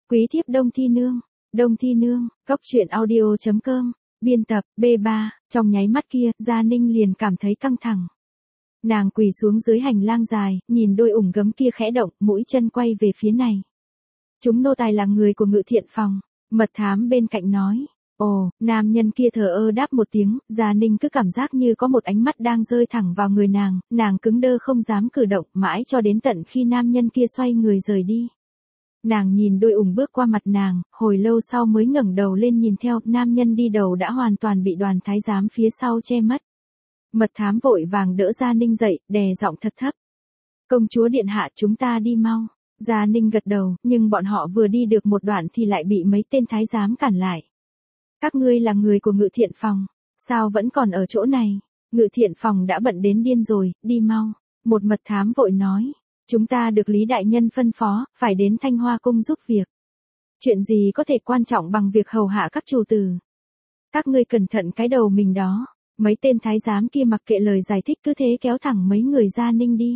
Quý thiếp Đông Thi Nương, cóc truyện audio.com, biên tập, B3, trong nháy mắt kia, Gia Ninh liền cảm thấy căng thẳng. Nàng quỳ xuống dưới hành lang dài, nhìn đôi ủng gấm kia khẽ động, mũi chân quay về phía này. Chúng nô tài là người của Ngự Thiện Phòng, mật thám bên cạnh nói. Ồ, nam nhân kia thờ ơ đáp một tiếng, Gia Ninh cứ cảm giác như có một ánh mắt đang rơi thẳng vào người nàng cứng đơ không dám cử động, mãi cho đến tận khi nam nhân kia xoay người rời đi. Nàng nhìn đôi ủng bước qua mặt nàng, hồi lâu sau mới ngẩng đầu lên nhìn theo, nam nhân đi đầu đã hoàn toàn bị đoàn thái giám phía sau che mất. Mật thám vội vàng đỡ Gia Ninh dậy, đè giọng thật thấp. Công chúa điện hạ, chúng ta đi mau. Gia Ninh gật đầu, nhưng bọn họ vừa đi được một đoạn thì lại bị mấy tên thái giám cản lại. Các ngươi là người của Ngự Thiện Phòng, sao vẫn còn ở chỗ này? Ngự Thiện Phòng đã bận đến điên rồi, đi mau. Một mật thám vội nói. Chúng ta được Lý Đại Nhân phân phó, phải đến Thanh Hoa Cung giúp việc. Chuyện gì có thể quan trọng bằng việc hầu hạ các chủ tử? Các ngươi cẩn thận cái đầu mình đó. Mấy tên thái giám kia mặc kệ lời giải thích cứ thế kéo thẳng mấy người Gia Ninh đi.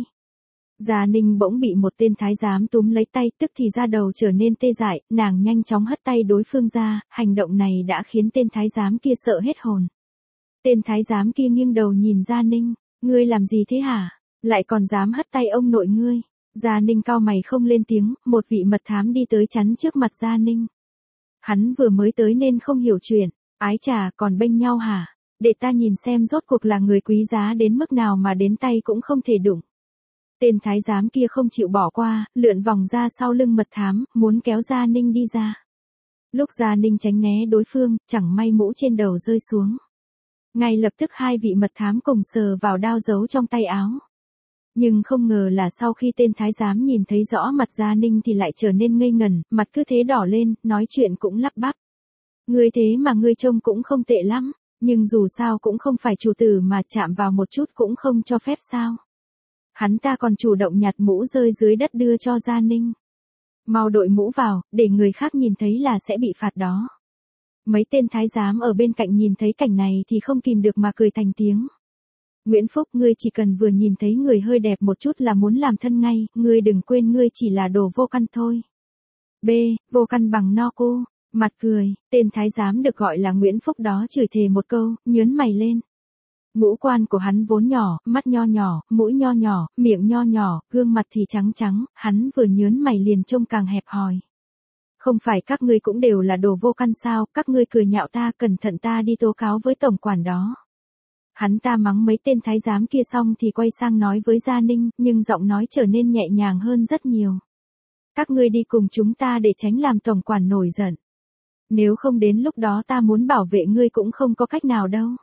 Gia Ninh bỗng bị một tên thái giám túm lấy tay, tức thì da đầu trở nên tê dại, nàng nhanh chóng hất tay đối phương ra, hành động này đã khiến tên thái giám kia sợ hết hồn. Tên thái giám kia nghiêng đầu nhìn Gia Ninh, ngươi làm gì thế hả? Lại còn dám hất tay ông nội ngươi. Gia Ninh cau mày không lên tiếng, một vị mật thám đi tới chắn trước mặt Gia Ninh. Hắn vừa mới tới nên không hiểu chuyện, ái chà, còn bênh nhau hả? Để ta nhìn xem rốt cuộc là người quý giá đến mức nào mà đến tay cũng không thể đụng. Tên thái giám kia không chịu bỏ qua, lượn vòng ra sau lưng mật thám, muốn kéo Gia Ninh đi ra. Lúc Gia Ninh tránh né đối phương, chẳng may mũ trên đầu rơi xuống. Ngay lập tức hai vị mật thám cùng sờ vào đao giấu trong tay áo. Nhưng không ngờ là sau khi tên thái giám nhìn thấy rõ mặt Gia Ninh thì lại trở nên ngây ngần, mặt cứ thế đỏ lên, nói chuyện cũng lắp bắp. Ngươi thế mà ngươi trông cũng không tệ lắm, nhưng dù sao cũng không phải chủ tử mà chạm vào một chút cũng không cho phép sao. Hắn ta còn chủ động nhặt mũ rơi dưới đất đưa cho Gia Ninh. Mau đội mũ vào, để người khác nhìn thấy là sẽ bị phạt đó. Mấy tên thái giám ở bên cạnh nhìn thấy cảnh này thì không kìm được mà cười thành tiếng. Nguyễn Phúc, ngươi chỉ cần vừa nhìn thấy người hơi đẹp một chút là muốn làm thân ngay, ngươi đừng quên ngươi chỉ là đồ vô căn thôi. B. Vô căn bằng no cô. Mặt cười, tên thái giám được gọi là Nguyễn Phúc đó chửi thề một câu, nhớn mày lên. Ngũ quan của hắn vốn nhỏ, mắt nho nhỏ, mũi nho nhỏ, miệng nho nhỏ, gương mặt thì trắng trắng, hắn vừa nhớn mày liền trông càng hẹp hòi. Không phải các ngươi cũng đều là đồ vô căn sao, các ngươi cười nhạo ta, cẩn thận ta đi tố cáo với tổng quản đó. Hắn ta mắng mấy tên thái giám kia xong thì quay sang nói với Gia Ninh, nhưng giọng nói trở nên nhẹ nhàng hơn rất nhiều. Các ngươi đi cùng chúng ta để tránh làm tổng quản nổi giận. Nếu không đến lúc đó ta muốn bảo vệ ngươi cũng không có cách nào đâu.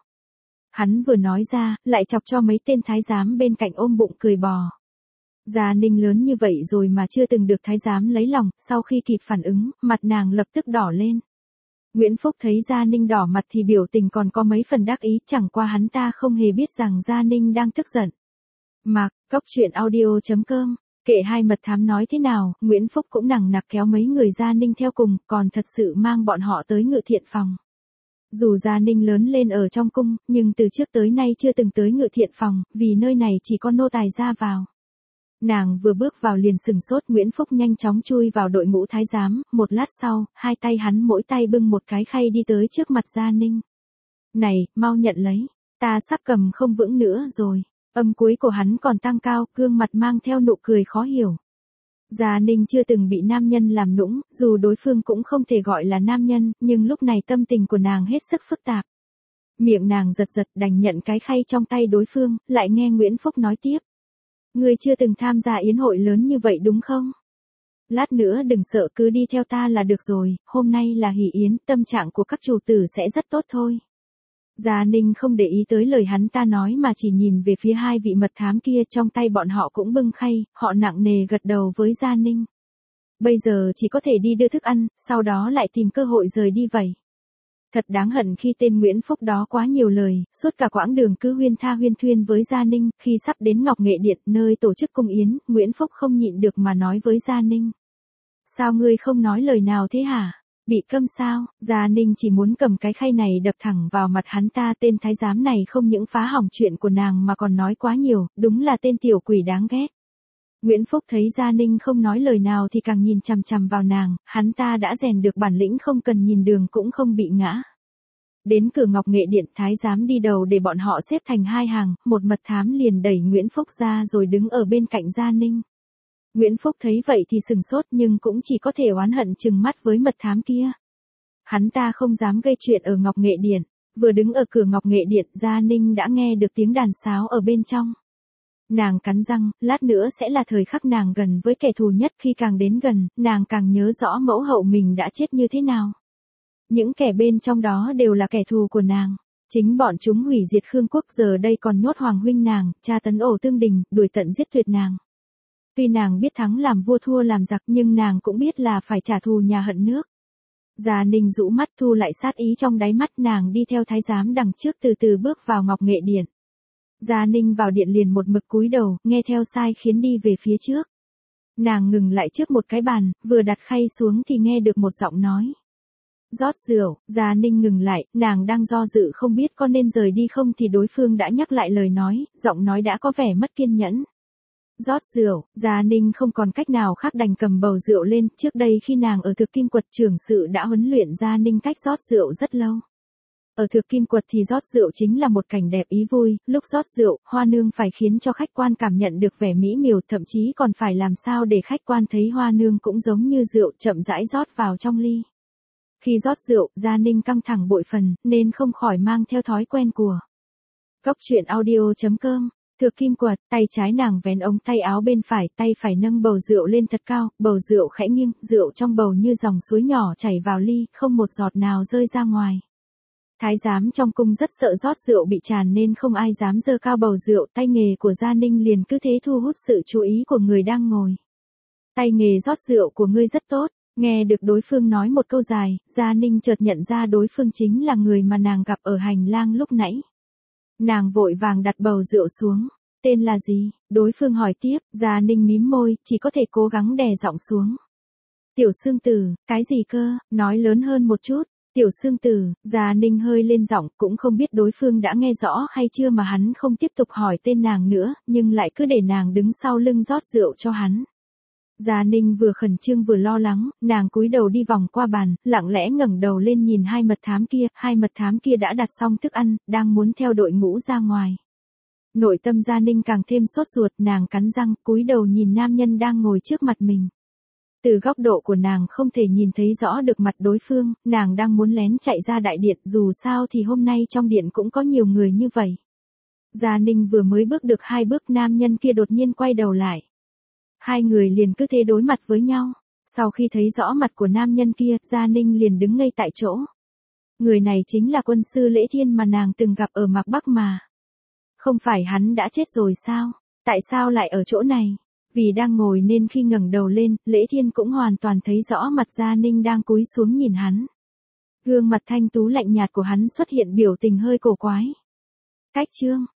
Hắn vừa nói ra, lại chọc cho mấy tên thái giám bên cạnh ôm bụng cười bò. Gia Ninh lớn như vậy rồi mà chưa từng được thái giám lấy lòng, sau khi kịp phản ứng, mặt nàng lập tức đỏ lên. Nguyễn Phúc thấy Gia Ninh đỏ mặt thì biểu tình còn có mấy phần đắc ý, chẳng qua hắn ta không hề biết rằng Gia Ninh đang tức giận. Cóc truyện audio.com, kệ hai mật thám nói thế nào, Nguyễn Phúc cũng nằng nặc kéo mấy người Gia Ninh theo cùng, còn thật sự mang bọn họ tới Ngự Thiện Phòng. Dù Gia Ninh lớn lên ở trong cung, nhưng từ trước tới nay chưa từng tới Ngự Thiện Phòng, vì nơi này chỉ có nô tài ra vào. Nàng vừa bước vào liền sừng sốt, Nguyễn Phúc nhanh chóng chui vào đội ngũ thái giám, một lát sau, hai tay hắn mỗi tay bưng một cái khay đi tới trước mặt Gia Ninh. Này, mau nhận lấy, ta sắp cầm không vững nữa rồi. Âm cuối của hắn còn tăng cao, gương mặt mang theo nụ cười khó hiểu. Gia Ninh chưa từng bị nam nhân làm nũng, dù đối phương cũng không thể gọi là nam nhân, nhưng lúc này tâm tình của nàng hết sức phức tạp. Miệng nàng giật giật đành nhận cái khay trong tay đối phương, lại nghe Nguyễn Phúc nói tiếp. Ngươi chưa từng tham gia yến hội lớn như vậy đúng không? Lát nữa đừng sợ, cứ đi theo ta là được rồi, hôm nay là hỷ yến, tâm trạng của các chủ tử sẽ rất tốt thôi. Gia Ninh không để ý tới lời hắn ta nói mà chỉ nhìn về phía hai vị mật thám kia, trong tay bọn họ cũng bưng khay, họ nặng nề gật đầu với Gia Ninh. Bây giờ chỉ có thể đi đưa thức ăn, sau đó lại tìm cơ hội rời đi vậy. Thật đáng hận khi tên Nguyễn Phúc đó quá nhiều lời, suốt cả quãng đường cứ huyên tha huyên thuyên với Gia Ninh, khi sắp đến Ngọc Nghệ Điện, nơi tổ chức cung yến, Nguyễn Phúc không nhịn được mà nói với Gia Ninh. Sao ngươi không nói lời nào thế hả? Bị câm sao? Gia Ninh chỉ muốn cầm cái khay này đập thẳng vào mặt hắn ta, tên thái giám này không những phá hỏng chuyện của nàng mà còn nói quá nhiều, đúng là tên tiểu quỷ đáng ghét. Nguyễn Phúc thấy Gia Ninh không nói lời nào thì càng nhìn chằm chằm vào nàng, hắn ta đã rèn được bản lĩnh không cần nhìn đường cũng không bị ngã. Đến cửa Ngọc Nghệ Điện, thái giám đi đầu để bọn họ xếp thành hai hàng, một mật thám liền đẩy Nguyễn Phúc ra rồi đứng ở bên cạnh Gia Ninh. Nguyễn Phúc thấy vậy thì sừng sốt nhưng cũng chỉ có thể oán hận trừng mắt với mật thám kia. Hắn ta không dám gây chuyện ở Ngọc Nghệ Điện, vừa đứng ở cửa Ngọc Nghệ Điện, Gia Ninh đã nghe được tiếng đàn sáo ở bên trong. Nàng cắn răng, lát nữa sẽ là thời khắc nàng gần với kẻ thù nhất, khi càng đến gần, nàng càng nhớ rõ mẫu hậu mình đã chết như thế nào. Những kẻ bên trong đó đều là kẻ thù của nàng. Chính bọn chúng hủy diệt Khương quốc giờ đây còn nhốt hoàng huynh nàng, tra tấn ổ Tương Đình, đuổi tận giết tuyệt nàng. Tuy nàng biết thắng làm vua thua làm giặc nhưng nàng cũng biết là phải trả thù nhà hận nước. Gia Ninh rũ mắt thu lại sát ý trong đáy mắt, nàng đi theo thái giám đằng trước từ từ bước vào Ngọc Nghệ Điện. Gia Ninh vào điện liền một mực cúi đầu, nghe theo sai khiến đi về phía trước. Nàng ngừng lại trước một cái bàn, vừa đặt khay xuống thì nghe được một giọng nói. Rót rượu. Gia Ninh ngừng lại, nàng đang do dự không biết có nên rời đi không thì đối phương đã nhắc lại lời nói, giọng nói đã có vẻ mất kiên nhẫn. Rót rượu. Gia Ninh không còn cách nào khác đành cầm bầu rượu lên, trước đây khi nàng ở Thực Kim Quật trưởng sự đã huấn luyện Gia Ninh cách rót rượu rất lâu. Ở Thực Kim Quật thì rót rượu chính là một cảnh đẹp ý vui, lúc rót rượu, hoa nương phải khiến cho khách quan cảm nhận được vẻ mỹ miều, thậm chí còn phải làm sao để khách quan thấy hoa nương cũng giống như rượu, chậm rãi rót vào trong ly. Khi rót rượu, Gia Ninh căng thẳng bội phần, nên không khỏi mang theo thói quen của. Cốc truyện audio.com. Thực Kim Quật, tay trái nàng vén ống tay áo bên phải, tay phải nâng bầu rượu lên thật cao, bầu rượu khẽ nghiêng, rượu trong bầu như dòng suối nhỏ chảy vào ly, không một giọt nào rơi ra ngoài. Thái giám trong cung rất sợ rót rượu bị tràn nên không ai dám giơ cao bầu rượu, tay nghề của Gia Ninh liền cứ thế thu hút sự chú ý của người đang ngồi. Tay nghề rót rượu của ngươi rất tốt. Nghe được đối phương nói một câu dài, Gia Ninh chợt nhận ra đối phương chính là người mà nàng gặp ở hành lang lúc nãy. Nàng vội vàng đặt bầu rượu xuống. Tên là gì? Đối phương hỏi tiếp, Gia Ninh mím môi, chỉ có thể cố gắng đè giọng xuống. Tiểu Xương Tử. Cái gì cơ? Nói lớn hơn một chút. Tiểu Xương Tử. Gia Ninh hơi lên giọng, cũng không biết đối phương đã nghe rõ hay chưa mà hắn không tiếp tục hỏi tên nàng nữa, nhưng lại cứ để nàng đứng sau lưng rót rượu cho hắn. Gia Ninh vừa khẩn trương vừa lo lắng, nàng cúi đầu đi vòng qua bàn, lặng lẽ ngẩng đầu lên nhìn hai mật thám kia đã đặt xong thức ăn, đang muốn theo đội ngũ ra ngoài. Nội tâm Gia Ninh càng thêm sốt ruột, nàng cắn răng, cúi đầu nhìn nam nhân đang ngồi trước mặt mình. Từ góc độ của nàng không thể nhìn thấy rõ được mặt đối phương, nàng đang muốn lén chạy ra đại điện, dù sao thì hôm nay trong điện cũng có nhiều người như vậy. Gia Ninh vừa mới bước được 2 bước, nam nhân kia đột nhiên quay đầu lại. Hai người liền cứ thế đối mặt với nhau. Sau khi thấy rõ mặt của nam nhân kia, Gia Ninh liền đứng ngây tại chỗ. Người này chính là quân sư Lễ Thiên mà nàng từng gặp ở Mạc Bắc mà. Không phải hắn đã chết rồi sao? Tại sao lại ở chỗ này? Vì đang ngồi nên khi ngẩng đầu lên, Lễ Thiên cũng hoàn toàn thấy rõ mặt Gia Ninh đang cúi xuống nhìn hắn. Gương mặt thanh tú lạnh nhạt của hắn xuất hiện biểu tình hơi cổ quái. Cách chương.